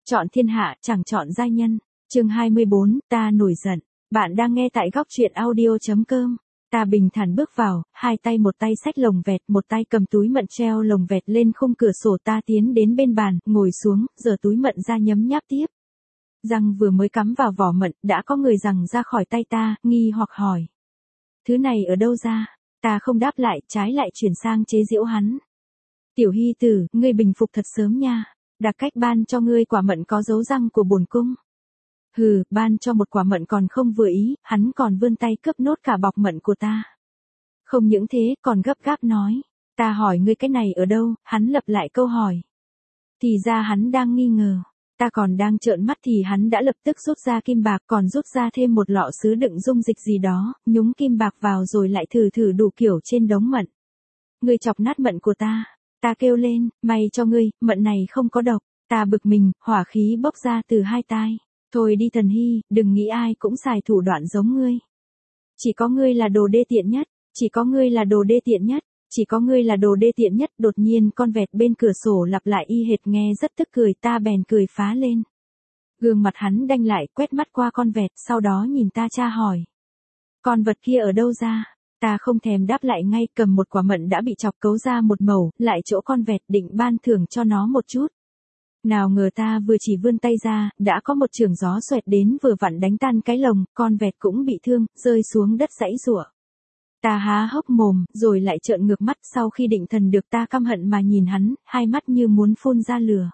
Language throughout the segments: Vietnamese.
Chọn thiên hạ, chẳng chọn giai nhân. Chương 24, ta nổi giận. Bạn đang nghe tại góc truyện audio.com. Ta bình thản bước vào, hai tay một tay xách lồng vẹt, một tay cầm túi mận treo lồng vẹt lên khung cửa sổ. Ta tiến đến bên bàn, ngồi xuống, giở túi mận ra nhấm nháp tiếp. Răng vừa mới cắm vào vỏ mận, đã có người giằng ra khỏi tay ta, nghi hoặc hỏi. Thứ này ở đâu ra? Ta không đáp lại, trái lại chuyển sang chế giễu hắn. Tiểu hy tử, ngươi bình phục thật sớm nha. Đặc cách ban cho ngươi quả mận có dấu răng của bổn cung. Hừ, ban cho một quả mận còn không vừa ý, hắn còn vươn tay cướp nốt cả bọc mận của ta. Không những thế, còn gấp gáp nói. Ta hỏi ngươi cái này ở đâu, hắn lặp lại câu hỏi. Thì ra hắn đang nghi ngờ. Ta còn đang trợn mắt thì hắn đã lập tức rút ra kim bạc, còn rút ra thêm một lọ sứ đựng dung dịch gì đó, nhúng kim bạc vào rồi lại thử đủ kiểu trên đống mận. Ngươi chọc nát mận của ta. Ta kêu lên, may cho ngươi, mận này không có độc. Ta bực mình, hỏa khí bốc ra từ hai tai. Thôi đi Thần Hy, đừng nghĩ ai cũng xài thủ đoạn giống ngươi. Chỉ có ngươi là đồ đê tiện nhất, chỉ có ngươi là đồ đê tiện nhất, chỉ có ngươi là đồ đê tiện nhất. Đột nhiên con vẹt bên cửa sổ lặp lại y hệt nghe rất tức cười, ta bèn cười phá lên. Gương mặt hắn đanh lại, quét mắt qua con vẹt, sau đó nhìn ta tra hỏi. Con vật kia ở đâu ra? Ta không thèm đáp lại ngay, cầm một quả mận đã bị chọc cấu ra một mẩu, lại chỗ con vẹt định ban thưởng cho nó một chút. Nào ngờ ta vừa chỉ vươn tay ra, đã có một chưởng gió xoẹt đến vừa vặn đánh tan cái lồng, con vẹt cũng bị thương, rơi xuống đất giãy giụa. Ta há hốc mồm, rồi lại trợn ngược mắt, sau khi định thần được ta căm hận mà nhìn hắn, hai mắt như muốn phun ra lửa.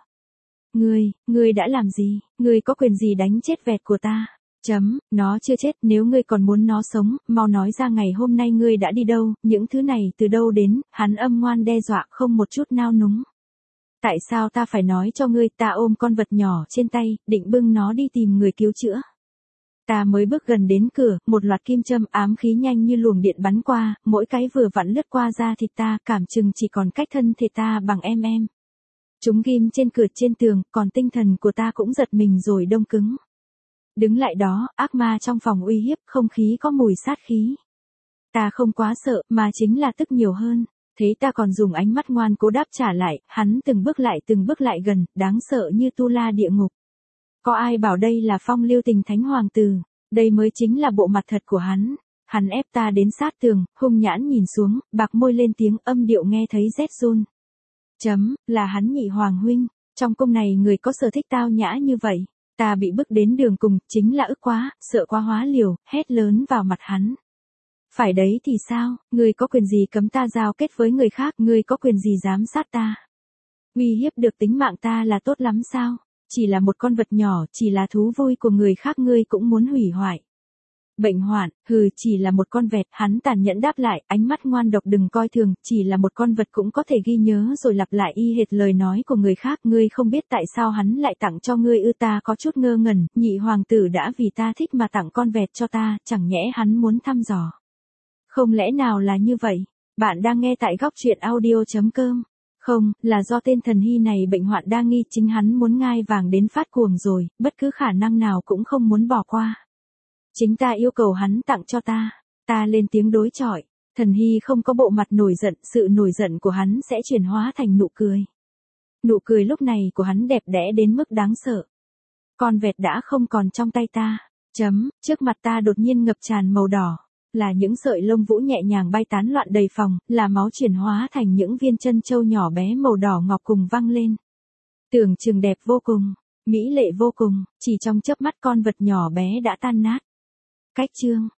Ngươi đã làm gì? Ngươi có quyền gì đánh chết vẹt của ta? Nó chưa chết, nếu ngươi còn muốn nó sống, mau nói ra ngày hôm nay ngươi đã đi đâu, những thứ này từ đâu đến. Hắn âm ngoan đe dọa không một chút nao núng. Tại sao ta phải nói cho ngươi? Ta ôm con vật nhỏ trên tay, định bưng nó đi tìm người cứu chữa. Ta mới bước gần đến cửa, một loạt kim châm ám khí nhanh như luồng điện bắn qua, mỗi cái vừa vặn lướt qua da thịt ta, cảm chừng chỉ còn cách thân thể ta bằng em. Chúng ghim trên cửa trên tường, còn tinh thần của ta cũng giật mình rồi đông cứng. Đứng lại đó, ác ma trong phòng uy hiếp, không khí có mùi sát khí. Ta không quá sợ, mà chính là tức nhiều hơn. Thế ta còn dùng ánh mắt ngoan cố đáp trả lại, hắn từng bước lại gần, đáng sợ như tu la địa ngục. Có ai bảo đây là phong lưu tình thánh hoàng tử, đây mới chính là bộ mặt thật của hắn. Hắn ép ta đến sát tường, hung nhãn nhìn xuống, bạc môi lên tiếng, âm điệu nghe thấy rét run. Là hắn nhị hoàng huynh, trong cung này người có sở thích tao nhã như vậy. Ta bị bước đến đường cùng, chính là ức quá, sợ quá hóa liều, hét lớn vào mặt hắn. Phải đấy thì sao, ngươi có quyền gì cấm ta giao kết với người khác, ngươi có quyền gì giám sát ta? Uy hiếp được tính mạng ta là tốt lắm sao? Chỉ là một con vật nhỏ, chỉ là thú vui của người khác ngươi cũng muốn hủy hoại. Bệnh hoạn, chỉ là một con vẹt, hắn tàn nhẫn đáp lại, ánh mắt ngoan độc đừng coi thường, chỉ là một con vật cũng có thể ghi nhớ rồi lặp lại y hệt lời nói của người khác, ngươi không biết tại sao hắn lại tặng cho ngươi ư? Ta có chút ngơ ngẩn, nhị hoàng tử đã vì ta thích mà tặng con vẹt cho ta, chẳng nhẽ hắn muốn thăm dò. Không lẽ nào là như vậy? Bạn đang nghe tại góc truyện audio.com. Không, là do tên Thần Hy này bệnh hoạn đa nghi, chính hắn muốn ngai vàng đến phát cuồng rồi, bất cứ khả năng nào cũng không muốn bỏ qua. Chính ta yêu cầu hắn tặng cho ta. Ta lên tiếng đối chọi. Thần Hy không có bộ mặt nổi giận, sự nổi giận của hắn sẽ chuyển hóa thành nụ cười. Nụ cười lúc này của hắn đẹp đẽ đến mức đáng sợ. Con vẹt đã không còn trong tay ta. Trước mặt ta đột nhiên ngập tràn màu đỏ. Là những sợi lông vũ nhẹ nhàng bay tán loạn đầy phòng, là máu chuyển hóa thành những viên chân châu nhỏ bé màu đỏ ngọc cùng văng lên. Tưởng chừng đẹp vô cùng, mỹ lệ vô cùng, chỉ trong chớp mắt con vật nhỏ bé đã tan nát. Cách chương